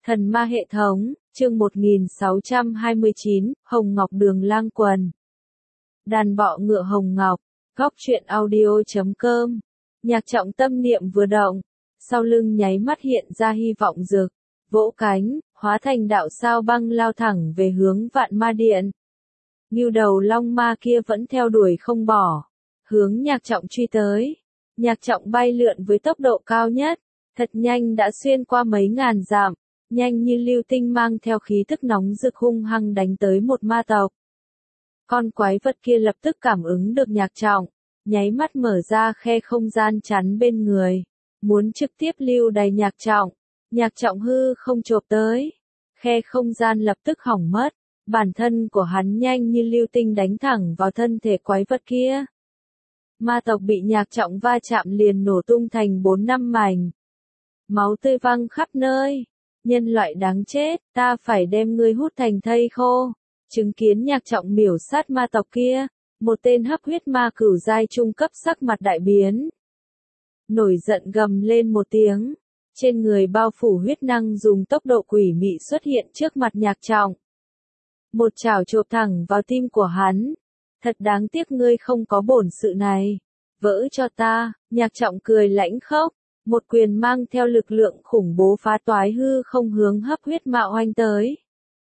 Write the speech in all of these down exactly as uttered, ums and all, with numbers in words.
Thần ma hệ thống, chương một nghìn sáu trăm hai mươi chín, Hồng Ngọc Đường Lang Quần. Đàn bọ ngựa Hồng Ngọc, góc truyện audio chấm com. Nhạc Trọng tâm niệm vừa động, sau lưng nháy mắt hiện ra hy vọng rực, vỗ cánh, hóa thành đạo sao băng lao thẳng về hướng Vạn Ma Điện. Ngưu đầu long ma kia vẫn theo đuổi không bỏ, hướng Nhạc Trọng truy tới. Nhạc Trọng bay lượn với tốc độ cao nhất, thật nhanh đã xuyên qua mấy ngàn dặm, nhanh như lưu tinh mang theo khí tức nóng rực hung hăng đánh tới một ma tộc. Con quái vật kia lập tức cảm ứng được Nhạc Trọng, nháy mắt mở ra khe không gian chắn bên người, muốn trực tiếp lưu đày Nhạc Trọng. Nhạc Trọng hư không chộp tới, khe không gian lập tức hỏng mất, bản thân của hắn nhanh như lưu tinh đánh thẳng vào thân thể quái vật kia. Ma tộc bị Nhạc Trọng va chạm liền nổ tung thành bốn năm mảnh. Máu tươi văng khắp nơi. Nhân loại đáng chết, ta phải đem ngươi hút thành thây khô. Chứng kiến Nhạc Trọng miểu sát ma tộc kia, một tên hấp huyết ma cửu giai trung cấp sắc mặt đại biến. Nổi giận gầm lên một tiếng, trên người bao phủ huyết năng dùng tốc độ quỷ mị xuất hiện trước mặt Nhạc Trọng. Một chảo chộp thẳng vào tim của hắn. Thật đáng tiếc ngươi không có bổn sự này. Vỡ cho ta, Nhạc Trọng cười lãnh khốc. Một quyền mang theo lực lượng khủng bố phá toái hư không hướng hấp huyết ma oanh tới.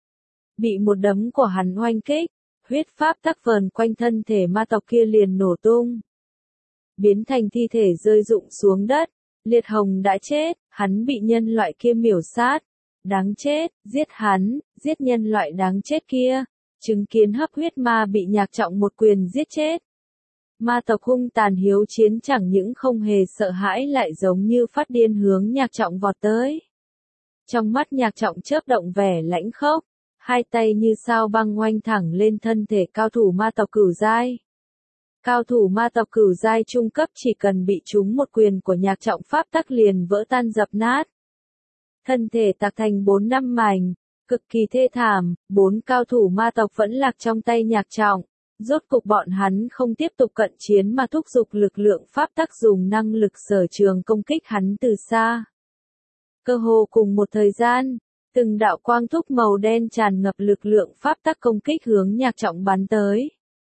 Bị một đấm của hắn oanh kích, huyết pháp tắc vờn quanh thân thể ma tộc kia liền nổ tung. Biến thành thi thể rơi rụng xuống đất, Liệt Hồng đã chết, hắn bị nhân loại kia miểu sát. Đáng chết, giết hắn, giết nhân loại đáng chết kia. Chứng kiến hấp huyết ma bị Nhạc Trọng một quyền giết chết. Ma tộc hung tàn hiếu chiến chẳng những không hề sợ hãi lại giống như phát điên hướng Nhạc Trọng vọt tới. Trong mắt Nhạc Trọng chớp động vẻ lãnh khốc, hai tay như sao băng oanh thẳng lên thân thể cao thủ ma tộc cửu giai. Cao thủ ma tộc cửu giai trung cấp chỉ cần bị trúng một quyền của Nhạc Trọng pháp tắc liền vỡ tan dập nát. Thân thể tạc thành bốn năm mảnh, cực kỳ thê thảm, bốn cao thủ ma tộc vẫn lạc trong tay Nhạc Trọng. Rốt cục bọn hắn không tiếp tục cận chiến mà thúc giục lực lượng pháp tắc dùng năng lực sở trường công kích hắn từ xa. Cơ hồ cùng một thời gian, từng đạo quang thúc màu đen tràn ngập lực lượng pháp tắc công kích hướng Nhạc Trọng bắn tới.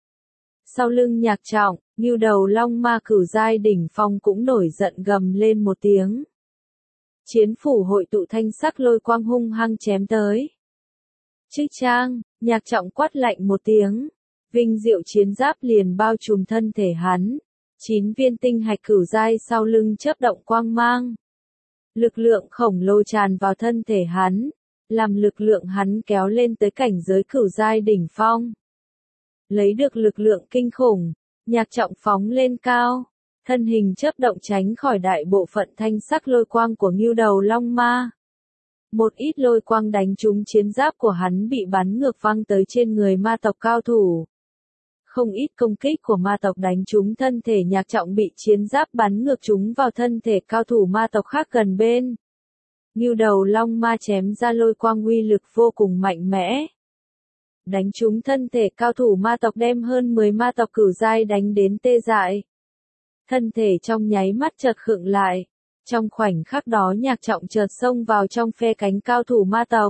Sau lưng Nhạc Trọng, ngưu đầu long ma cửu giai đỉnh phong cũng nổi giận gầm lên một tiếng. Chiến phủ hội tụ thanh sắc lôi quang hung hăng chém tới. Chư trang, Nhạc Trọng quát lạnh một tiếng. Vinh diệu chiến giáp liền bao trùm thân thể hắn. Chín viên tinh hạch cửu giai sau lưng chớp động quang mang. Lực lượng khổng lồ tràn vào thân thể hắn, làm lực lượng hắn kéo lên tới cảnh giới cửu giai đỉnh phong. Lấy được lực lượng kinh khủng, Nhạc Trọng phóng lên cao, thân hình chớp động tránh khỏi đại bộ phận thanh sắc lôi quang của ngưu đầu long ma. Một ít lôi quang đánh trúng chiến giáp của hắn bị bắn ngược văng tới trên người ma tộc cao thủ. Không ít công kích của ma tộc đánh trúng thân thể Nhạc Trọng bị chiến giáp bắn ngược chúng vào thân thể cao thủ ma tộc khác gần bên. Ngưu đầu long ma chém ra lôi quang uy lực vô cùng mạnh mẽ. Đánh trúng thân thể cao thủ ma tộc đem hơn mười ma tộc cửu giai đánh đến tê dại. Thân thể trong nháy mắt chợt khựng lại. Trong khoảnh khắc đó Nhạc Trọng chợt xông vào trong phe cánh cao thủ ma tộc.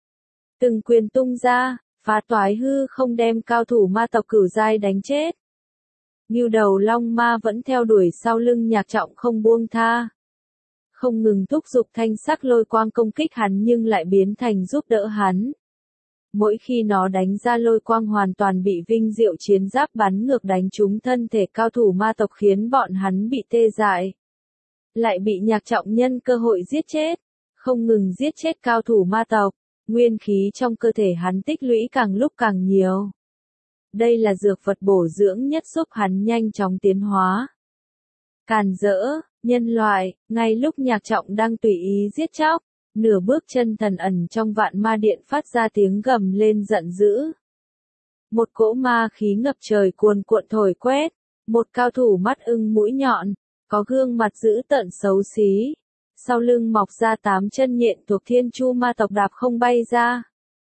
Từng quyền tung ra, phá toái hư không đem cao thủ ma tộc cửu giai đánh chết. Ngưu đầu long ma vẫn theo đuổi sau lưng Nhạc Trọng không buông tha. Không ngừng thúc giục thanh sắc lôi quang công kích hắn nhưng lại biến thành giúp đỡ hắn. Mỗi khi nó đánh ra lôi quang hoàn toàn bị vinh diệu chiến giáp bắn ngược đánh trúng thân thể cao thủ ma tộc khiến bọn hắn bị tê dại. Lại bị Nhạc Trọng nhân cơ hội giết chết, không ngừng giết chết cao thủ ma tộc. Nguyên khí trong cơ thể hắn tích lũy càng lúc càng nhiều. Đây là dược vật bổ dưỡng nhất giúp hắn nhanh chóng tiến hóa. Càn rỡ, nhân loại, ngay lúc Nhạc Trọng đang tùy ý giết chóc, nửa bước chân thần ẩn trong Vạn Ma Điện phát ra tiếng gầm lên giận dữ. Một cỗ ma khí ngập trời cuồn cuộn thổi quét, một cao thủ mắt ưng mũi nhọn, có gương mặt dữ tợn xấu xí. Sau lưng mọc ra tám chân nhện thuộc Thiên Chu ma tộc đạp không bay ra.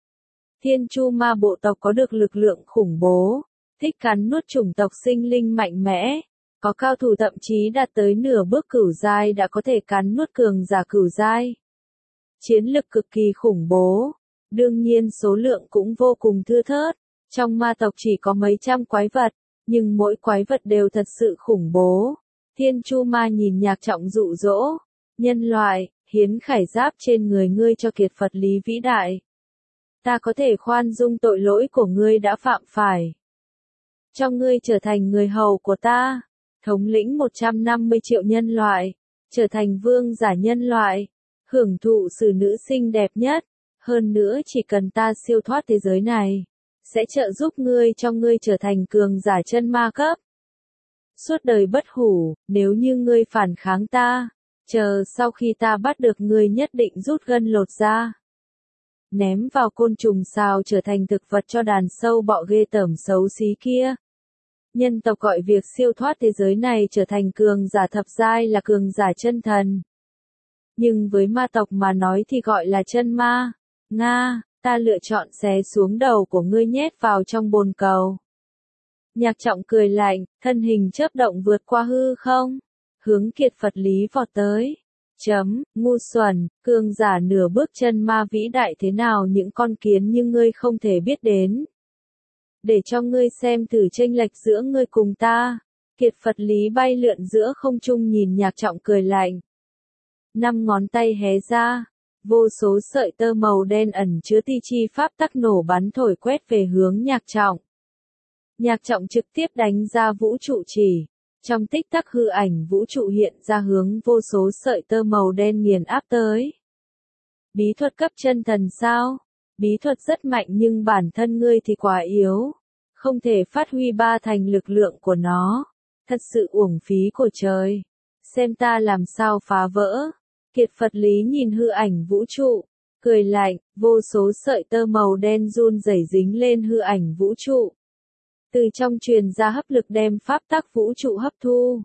Thiên Chu ma bộ tộc có được lực lượng khủng bố, thích cắn nuốt chủng tộc sinh linh mạnh mẽ. Có cao thủ thậm chí đạt tới nửa bước cửu giai đã có thể cắn nuốt cường giả cửu giai. chiến lực cực kỳ khủng bố. Đương nhiên số lượng cũng vô cùng thưa thớt. Trong ma tộc chỉ có mấy trăm quái vật, nhưng mỗi quái vật đều thật sự khủng bố. Thiên Chu Ma nhìn Nhạc Trọng dụ dỗ, nhân loại, hiến khải giáp trên người ngươi cho kiệt Phật lý vĩ đại. Ta có thể khoan dung tội lỗi của ngươi đã phạm phải. Cho ngươi trở thành người hầu của ta, thống lĩnh một trăm năm mươi triệu nhân loại, trở thành vương giả nhân loại, hưởng thụ sự nữ sinh đẹp nhất. Hơn nữa chỉ cần ta siêu thoát thế giới này, sẽ trợ giúp ngươi cho ngươi trở thành cường giả chân ma cấp. Suốt đời bất hủ, nếu như ngươi phản kháng ta, chờ sau khi ta bắt được ngươi nhất định rút gân lột da. Ném vào côn trùng sao trở thành thực vật cho đàn sâu bọ ghê tởm xấu xí kia. Nhân tộc gọi việc siêu thoát thế giới này trở thành cường giả thập giai là cường giả chân thần. Nhưng với ma tộc mà nói thì gọi là chân ma. Nga, ta lựa chọn xé xuống đầu của ngươi nhét vào trong bồn cầu. Nhạc Trọng cười lạnh, thân hình chớp động vượt qua hư không, hướng kiệt Phật lý vọt tới. Chấm, ngu xuẩn, cường giả nửa bước chân ma vĩ đại thế nào những con kiến như ngươi không thể biết đến. Để cho ngươi xem thử chênh lệch giữa ngươi cùng ta. Kiệt Phật lý bay lượn giữa không trung nhìn Nhạc Trọng cười lạnh. Năm ngón tay hé ra, vô số sợi tơ màu đen ẩn chứa ti chi pháp tắc nổ bắn thổi quét về hướng Nhạc Trọng. Nhạc Trọng trực tiếp đánh ra vũ trụ chỉ. Trong tích tắc hư ảnh vũ trụ hiện ra hướng vô số sợi tơ màu đen nghiền áp tới. Bí thuật cấp chân thần sao? Bí thuật rất mạnh nhưng bản thân ngươi thì quá yếu. Không thể phát huy ba thành lực lượng của nó. Thật sự uổng phí của trời. Xem ta làm sao phá vỡ. Kiệt Phật lý nhìn hư ảnh vũ trụ. Cười lạnh, vô số sợi tơ màu đen run rẩy dính lên hư ảnh vũ trụ. Từ trong truyền ra hấp lực đem pháp tắc vũ trụ hấp thu.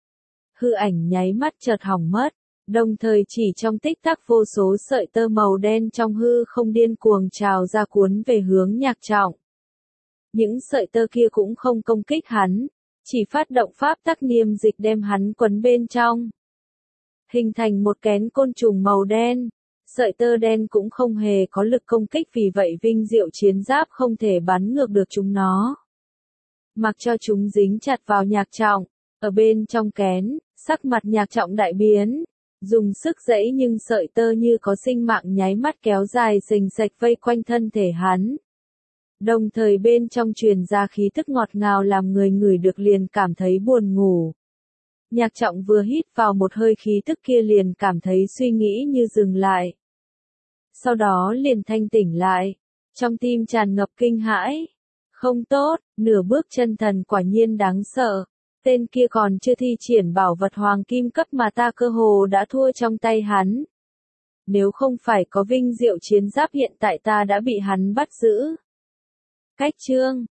Hư ảnh nháy mắt chợt hỏng mất, đồng thời chỉ trong tích tắc vô số sợi tơ màu đen trong hư không điên cuồng trào ra cuốn về hướng Nhạc Trọng. Những sợi tơ kia cũng không công kích hắn, chỉ phát động pháp tắc niêm dịch đem hắn quấn bên trong. Hình thành một kén côn trùng màu đen, sợi tơ đen cũng không hề có lực công kích vì vậy vinh diệu chiến giáp không thể bắn ngược được chúng nó. Mặc cho chúng dính chặt vào Nhạc Trọng, ở bên trong kén, sắc mặt Nhạc Trọng đại biến, dùng sức giãy nhưng sợi tơ như có sinh mạng nháy mắt kéo dài sình sạch vây quanh thân thể hắn. Đồng thời bên trong truyền ra khí thức ngọt ngào làm người ngửi được liền cảm thấy buồn ngủ. Nhạc Trọng vừa hít vào một hơi khí thức kia liền cảm thấy suy nghĩ như dừng lại. Sau đó liền thanh tỉnh lại, trong tim tràn ngập kinh hãi. Không tốt, nửa bước chân thần quả nhiên đáng sợ. Tên kia còn chưa thi triển bảo vật hoàng kim cấp mà ta cơ hồ đã thua trong tay hắn. Nếu không phải có vinh diệu chiến giáp hiện tại ta đã bị hắn bắt giữ. Cách chương